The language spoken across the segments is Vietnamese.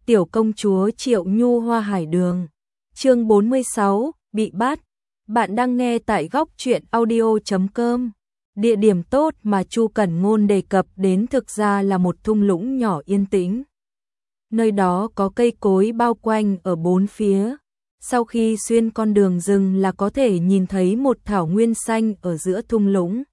Tiểu công chúa Triệu Nhu Hoa Hải Đường. Chương 46, bị bắt. Bạn đang nghe tại góc truyện audio.com. Địa điểm tốt mà Chu Cẩn Ngôn đề cập đến thực ra là một thung lũng nhỏ yên tĩnh. Nơi đó có cây cối bao quanh ở bốn phía. Sau khi xuyên con đường rừng là có thể nhìn thấy một thảo nguyên xanh ở giữa thung lũng.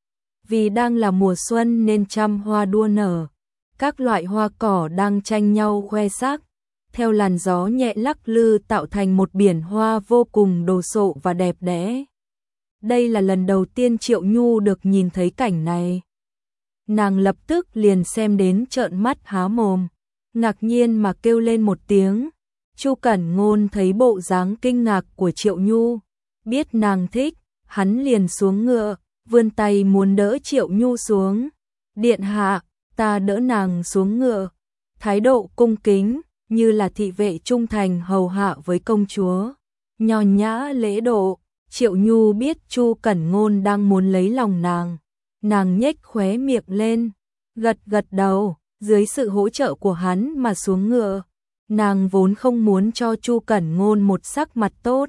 Vì đang là mùa xuân nên trăm hoa đua nở. Các loại hoa cỏ đang tranh nhau khoe sắc, theo làn gió nhẹ lắc lư tạo thành một biển hoa vô cùng đồ sộ và đẹp đẽ. Đây là lần đầu tiên Triệu Nhu được nhìn thấy cảnh này. Nàng lập tức liền xem đến trợn mắt há mồm, ngạc nhiên mà kêu lên một tiếng. Chu Cẩn Ngôn thấy bộ dáng kinh ngạc của Triệu Nhu, biết nàng thích, hắn liền xuống ngựa, vươn tay muốn đỡ Triệu Nhu xuống. Điện hạ, ta đỡ nàng xuống ngựa, thái độ cung kính, như là thị vệ trung thành hầu hạ với công chúa. Nho nhã lễ độ, Triệu Nhu biết Chu Cẩn Ngôn đang muốn lấy lòng nàng. Nàng nhếch khóe miệng lên, gật gật đầu, dưới sự hỗ trợ của hắn mà xuống ngựa. Nàng vốn không muốn cho Chu Cẩn Ngôn một sắc mặt tốt.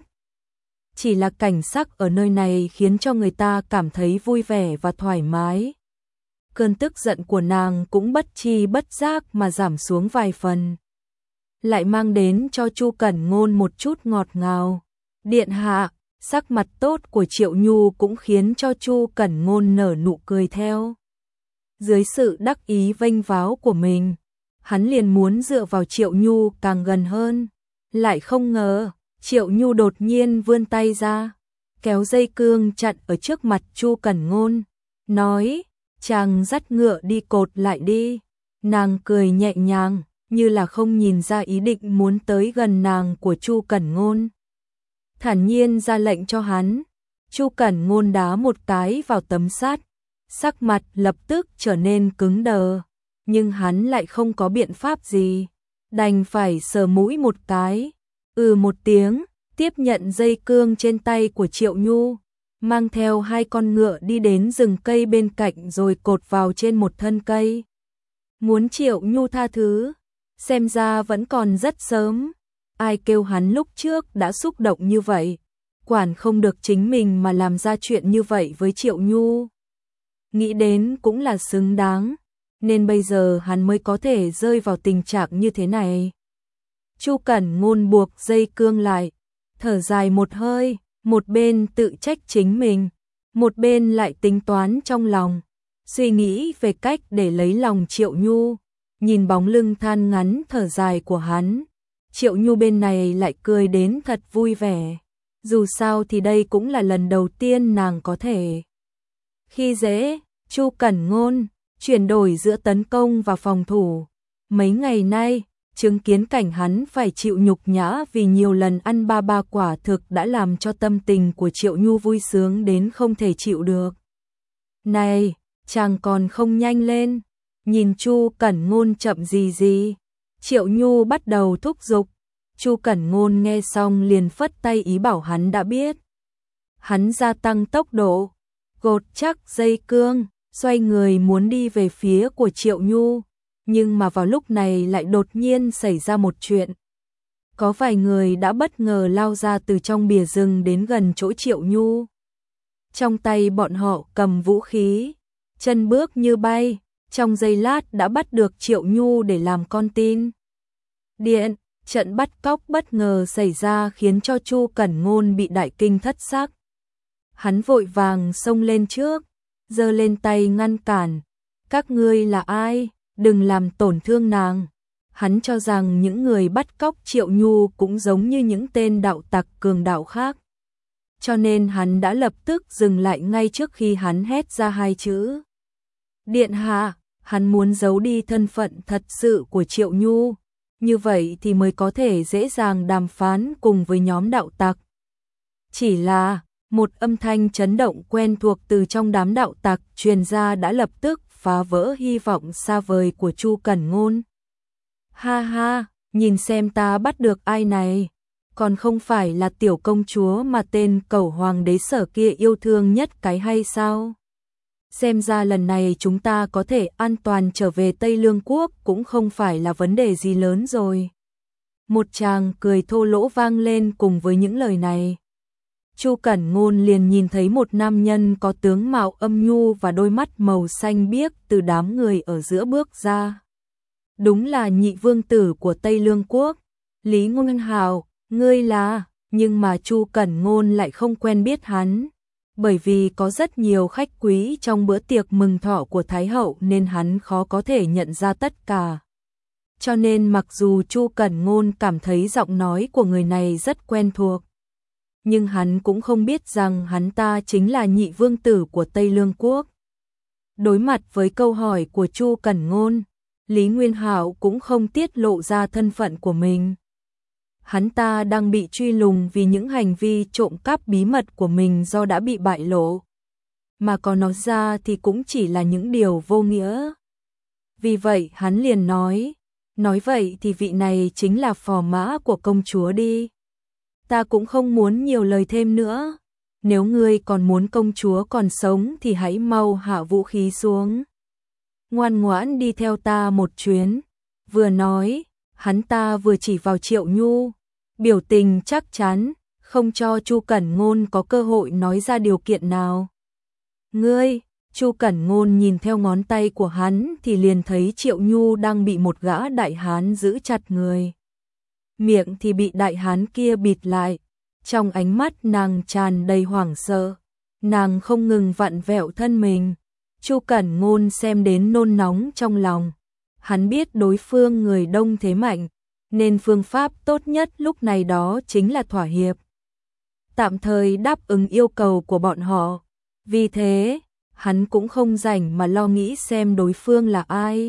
Chỉ là cảnh sắc ở nơi này khiến cho người ta cảm thấy vui vẻ và thoải mái. Cơn tức giận của nàng cũng bất chi bất giác mà giảm xuống vài phần. Lại mang đến cho Chu Cẩn Ngôn một chút ngọt ngào. Điện hạ, sắc mặt tốt của Triệu Nhu cũng khiến cho Chu Cẩn Ngôn nở nụ cười theo. Dưới sự đắc ý vênh váo của mình, hắn liền muốn dựa vào Triệu Nhu càng gần hơn. Lại không ngờ, Triệu Nhu đột nhiên vươn tay ra, kéo dây cương chặn ở trước mặt Chu Cẩn Ngôn, nói: chàng dắt ngựa đi cột lại đi. Nàng cười nhẹ nhàng, như là không nhìn ra ý định muốn tới gần nàng của Chu Cẩn Ngôn. Thản nhiên ra lệnh cho hắn. Chu Cẩn Ngôn đá một cái vào tấm sắt, sắc mặt lập tức trở nên cứng đờ, nhưng hắn lại không có biện pháp gì, đành phải sờ mũi một cái, một tiếng, tiếp nhận dây cương trên tay của Triệu Nhu, mang theo hai con ngựa đi đến rừng cây bên cạnh rồi cột vào trên một thân cây. Muốn Triệu Nhu tha thứ, xem ra vẫn còn rất sớm. Ai kêu hắn lúc trước đã xúc động như vậy, quản không được chính mình mà làm ra chuyện như vậy với Triệu Nhu. Nghĩ đến cũng là xứng đáng, nên bây giờ hắn mới có thể rơi vào tình trạng như thế này. Chu Cẩn Ngôn buộc dây cương lại, thở dài một hơi, một bên tự trách chính mình, một bên lại tính toán trong lòng, suy nghĩ về cách để lấy lòng Triệu Nhu. Nhìn bóng lưng than ngắn thở dài của hắn, Triệu Nhu bên này lại cười đến thật vui vẻ. Dù sao thì đây cũng là lần đầu tiên nàng có thể khi dễ Chu Cẩn Ngôn, chuyển đổi giữa tấn công và phòng thủ. Mấy ngày nay, chứng kiến cảnh hắn phải chịu nhục nhã vì nhiều lần ăn ba quả thực đã làm cho tâm tình của Triệu Nhu vui sướng đến không thể chịu được. Này, chàng còn không nhanh lên, nhìn Chu Cẩn Ngôn chậm gì. Triệu Nhu bắt đầu thúc giục. Chu Cẩn Ngôn nghe xong liền phất tay ý bảo hắn đã biết. Hắn gia tăng tốc độ, gột chắc dây cương, xoay người muốn đi về phía của Triệu Nhu, nhưng mà vào lúc này lại đột nhiên xảy ra một chuyện. Có vài người đã bất ngờ lao ra từ trong bìa rừng đến gần chỗ Triệu Nhu. Trong tay bọn họ cầm vũ khí, chân bước như bay, trong giây lát đã bắt được Triệu Nhu để làm con tin. Trận bắt cóc bất ngờ xảy ra khiến cho Chu Cẩn Ngôn bị đại kinh thất sắc. Hắn vội vàng xông lên trước, giơ lên tay ngăn cản. Các ngươi là ai? Đừng làm tổn thương nàng. Hắn cho rằng những người bắt cóc Triệu Nhu cũng giống như những tên đạo tặc cường đạo khác. Cho nên hắn đã lập tức dừng lại ngay trước khi hắn hét ra hai chữ. Điện hạ, hắn muốn giấu đi thân phận thật sự của Triệu Nhu. Như vậy thì mới có thể dễ dàng đàm phán cùng với nhóm đạo tặc. Chỉ là, một âm thanh chấn động quen thuộc từ trong đám đạo tặc truyền ra đã lập tức phá vỡ hy vọng xa vời của Chu Cẩn Ngôn. Ha ha, nhìn xem ta bắt được ai này, còn không phải là tiểu công chúa mà tên cẩu hoàng đế Sở kia yêu thương nhất cái hay sao? Xem ra lần này chúng ta có thể an toàn trở về Tây Lương Quốc cũng không phải là vấn đề gì lớn rồi. Một tràng cười thô lỗ vang lên cùng với những lời này. Chu Cẩn Ngôn liền nhìn thấy một nam nhân có tướng mạo âm nhu và đôi mắt màu xanh biếc từ đám người ở giữa bước ra. Đúng là nhị vương tử của Tây Lương Quốc, Lý Nguyên Hạo, ngươi là, nhưng mà Chu Cẩn Ngôn lại không quen biết hắn. Bởi vì có rất nhiều khách quý trong bữa tiệc mừng thọ của Thái hậu nên hắn khó có thể nhận ra tất cả. Cho nên mặc dù Chu Cẩn Ngôn cảm thấy giọng nói của người này rất quen thuộc, nhưng hắn cũng không biết rằng hắn ta chính là nhị vương tử của Tây Lương Quốc. Đối mặt với câu hỏi của Chu Cẩn Ngôn, Lý Nguyên Hạo cũng không tiết lộ ra thân phận của mình. Hắn ta đang bị truy lùng vì những hành vi trộm cắp bí mật của mình do đã bị bại lộ. Mà có nói ra thì cũng chỉ là những điều vô nghĩa. Vì vậy hắn liền nói vậy thì vị này chính là phò mã của công chúa đi. Ta cũng không muốn nhiều lời thêm nữa. Nếu ngươi còn muốn công chúa còn sống thì hãy mau hạ vũ khí xuống. Ngoan ngoãn đi theo ta một chuyến. Vừa nói, hắn ta vừa chỉ vào Triệu Nhu, biểu tình chắc chắn, không cho Chu Cẩn Ngôn có cơ hội nói ra điều kiện nào. Ngươi, Chu Cẩn Ngôn nhìn theo ngón tay của hắn thì liền thấy Triệu Nhu đang bị một gã đại hán giữ chặt người. Miệng thì bị đại hán kia bịt lại, trong ánh mắt nàng tràn đầy hoảng sợ, nàng không ngừng vặn vẹo thân mình. Chu Cẩn Ngôn xem đến nôn nóng trong lòng, hắn biết đối phương người đông thế mạnh, nên phương pháp tốt nhất lúc này đó chính là thỏa hiệp. Tạm thời đáp ứng yêu cầu của bọn họ, vì thế, hắn cũng không rảnh mà lo nghĩ xem đối phương là ai.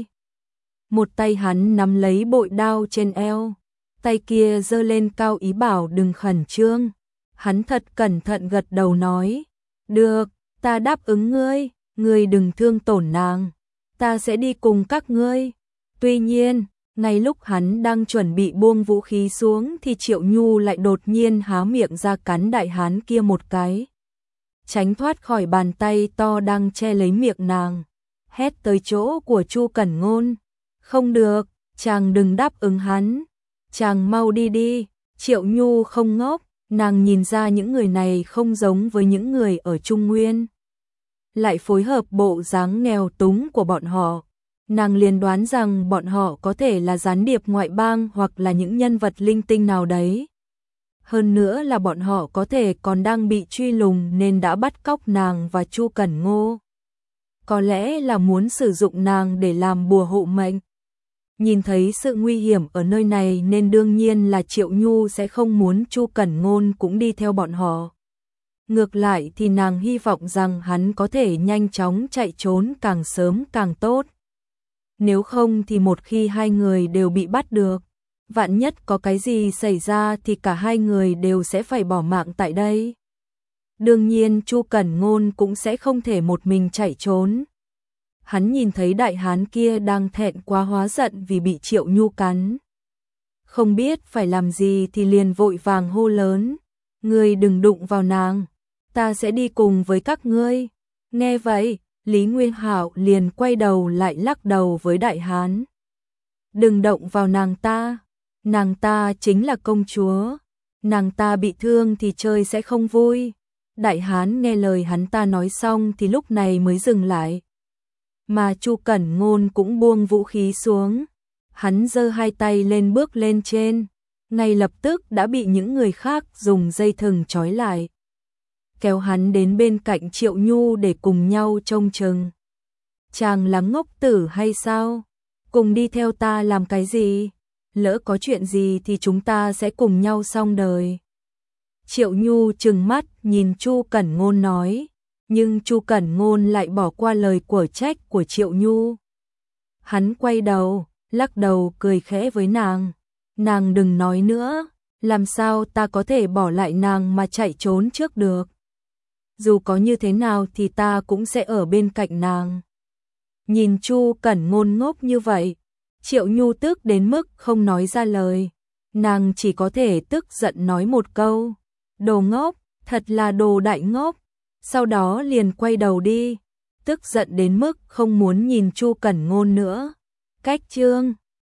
Một tay hắn nắm lấy bội đao trên eo, tay kia giơ lên cao ý bảo đừng khẩn trương. Hắn thật cẩn thận gật đầu nói, được, ta đáp ứng ngươi, ngươi đừng thương tổn nàng, ta sẽ đi cùng các ngươi. Tuy nhiên, ngay lúc hắn đang chuẩn bị buông vũ khí xuống thì Triệu Nhu lại đột nhiên há miệng ra cắn đại hán kia một cái, tránh thoát khỏi bàn tay to đang che lấy miệng nàng, hét tới chỗ của Chu Cẩn Ngôn, không được, chàng đừng đáp ứng hắn, chàng mau đi đi. Triệu Nhu không ngốc, nàng nhìn ra những người này không giống với những người ở Trung Nguyên, lại phối hợp bộ dáng nghèo túng của bọn họ. Nàng liền đoán rằng bọn họ có thể là gián điệp ngoại bang hoặc là những nhân vật linh tinh nào đấy. Hơn nữa là bọn họ có thể còn đang bị truy lùng nên đã bắt cóc nàng và Chu Cẩn Ngô. Có lẽ là muốn sử dụng nàng để làm bùa hộ mệnh. Nhìn thấy sự nguy hiểm ở nơi này nên đương nhiên là Triệu Nhu sẽ không muốn Chu Cẩn Ngôn cũng đi theo bọn họ. Ngược lại thì nàng hy vọng rằng hắn có thể nhanh chóng chạy trốn càng sớm càng tốt. Nếu không thì một khi hai người đều bị bắt được, vạn nhất có cái gì xảy ra thì cả hai người đều sẽ phải bỏ mạng tại đây. Đương nhiên Chu Cẩn Ngôn cũng sẽ không thể một mình chạy trốn. Hắn nhìn thấy đại hán kia đang thẹn quá hóa giận vì bị Triệu Nhu cắn. Không biết phải làm gì thì liền vội vàng hô lớn, ngươi đừng đụng vào nàng, ta sẽ đi cùng với các ngươi. Nghe vậy, Lý Nguyên Hạo liền quay đầu lại lắc đầu với đại hán. Đừng động vào nàng ta chính là công chúa, nàng ta bị thương thì chơi sẽ không vui. Đại hán nghe lời hắn ta nói xong thì lúc này mới dừng lại. Mà Chu Cẩn Ngôn cũng buông vũ khí xuống, hắn giơ hai tay lên bước lên trên, ngay lập tức đã bị những người khác dùng dây thừng trói lại, kéo hắn đến bên cạnh Triệu Nhu để cùng nhau trông chừng. Chàng là ngốc tử hay sao? Cùng đi theo ta làm cái gì? Lỡ có chuyện gì thì chúng ta sẽ cùng nhau xong đời. Triệu Nhu trừng mắt nhìn Chu Cẩn Ngôn nói, nhưng Chu Cẩn Ngôn lại bỏ qua lời quở trách của Triệu Nhu. Hắn quay đầu, lắc đầu cười khẽ với nàng. Nàng đừng nói nữa, làm sao ta có thể bỏ lại nàng mà chạy trốn trước được. Dù có như thế nào thì ta cũng sẽ ở bên cạnh nàng. Nhìn Chu Cẩn Ngôn ngốc như vậy, Triệu Nhu tức đến mức không nói ra lời. Nàng chỉ có thể tức giận nói một câu, đồ ngốc, thật là đồ đại ngốc. Sau đó liền quay đầu đi, tức giận đến mức không muốn nhìn Chu Cẩn Ngôn nữa. Cách chương